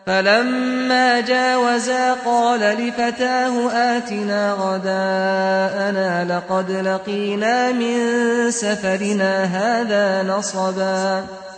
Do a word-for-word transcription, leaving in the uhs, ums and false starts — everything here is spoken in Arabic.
فَلَمَّا جَاوَزَا قَالَ لِفَتَاهُ آتِنَا غَدَاءَنَا لَقَدْ لَقِينَا مِن سَفَرِنَا هَٰذَا نَصَبًا